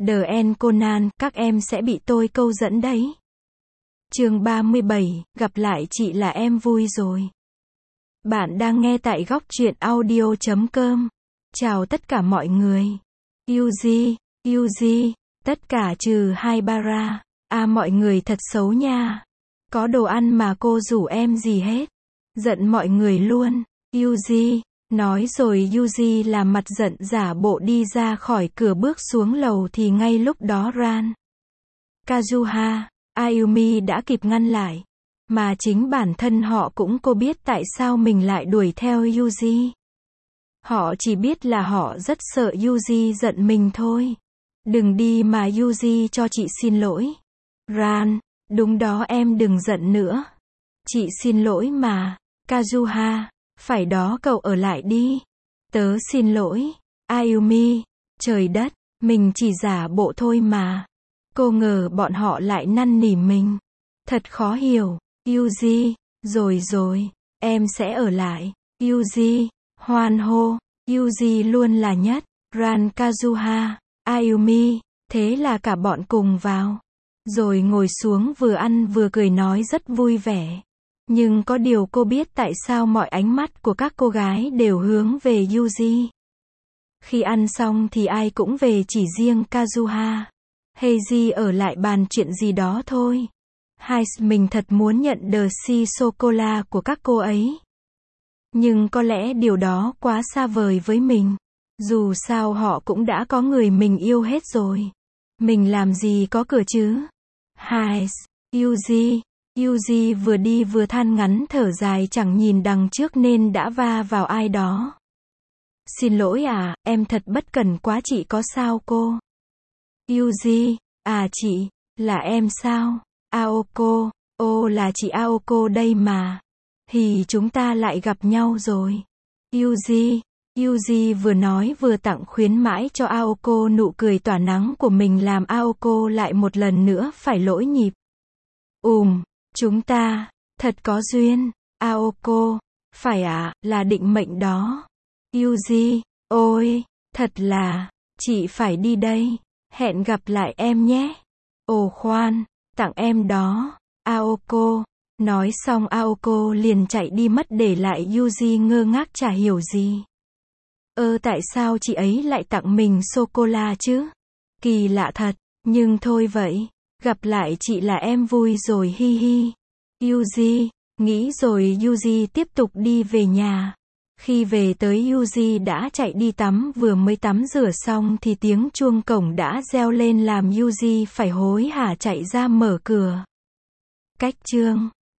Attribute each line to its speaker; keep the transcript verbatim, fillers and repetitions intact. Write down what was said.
Speaker 1: The End Conan, các em sẽ bị tôi câu dẫn đấy. Chương ba mươi bảy, gặp lại chị là em vui rồi. Bạn đang nghe tại góc truyện audio chấm com. Chào tất cả mọi người. Yuji, Yuji, tất cả trừ Haibara. À mọi người thật xấu nha. Có đồ ăn mà cô rủ em gì hết. Giận mọi người luôn. Yuji, nói rồi Yuji làm mặt giận giả bộ đi ra khỏi cửa bước xuống lầu thì ngay lúc đó Ran, Kazuha, Ayumi đã kịp ngăn lại. Mà chính bản thân họ cũng cô biết tại sao mình lại đuổi theo Yuji. Họ chỉ biết là họ rất sợ Yuji giận mình thôi. Đừng đi mà Yuji cho chị xin lỗi. Ran, đúng đó em đừng giận nữa. Chị xin lỗi mà. Kazuha, phải đó cậu ở lại đi. Tớ xin lỗi. Ayumi, trời đất, mình chỉ giả bộ thôi mà. Cô ngờ bọn họ lại năn nỉ mình. Thật khó hiểu. Yuji, rồi rồi, em sẽ ở lại. Yuji, hoan hô. Yuji luôn là nhất. Ran, Kazuha, Ayumi, thế là cả bọn cùng vào. Rồi ngồi xuống vừa ăn vừa cười nói rất vui vẻ. Nhưng có điều cô biết tại sao mọi ánh mắt của các cô gái đều hướng về Yuji. Khi ăn xong thì ai cũng về chỉ riêng Kazuha. Heiji ở lại bàn chuyện gì đó thôi. Hai mình thật muốn nhận The Sea Sô-cô-la của các cô ấy. Nhưng có lẽ điều đó quá xa vời với mình. Dù sao họ cũng đã có người mình yêu hết rồi. Mình làm gì có cửa chứ. Hai, Yuji. Yuji vừa đi vừa than ngắn thở dài chẳng nhìn đằng trước nên đã va vào ai đó. Xin lỗi à, em thật bất cẩn quá chị có sao cô? Yuji, à chị, là em sao? Aoko, ô là chị Aoko đây mà. Thì chúng ta lại gặp nhau rồi. Yuji, Yuji vừa nói vừa tặng khuyến mãi cho Aoko nụ cười tỏa nắng của mình làm Aoko lại một lần nữa phải lỗi nhịp. Ùm, chúng ta, thật có duyên. Aoko, phải à, là định mệnh đó. Yuji, ôi, thật là, chị phải đi đây. Hẹn gặp lại em nhé. Ồ khoan, tặng em đó. Aoko. Nói xong Aoko liền chạy đi mất để lại Yuji ngơ ngác chả hiểu gì. Ơ tại sao chị ấy lại tặng mình sô-cô-la chứ? Kỳ lạ thật, nhưng thôi vậy. Gặp lại chị là em vui rồi hi hi. Yuji, nghĩ rồi Yuji tiếp tục đi về nhà. Khi về tới Yuji đã chạy đi tắm vừa mới tắm rửa xong thì tiếng chuông cổng đã reo lên làm Yuji phải hối hả chạy ra mở cửa. Cách chương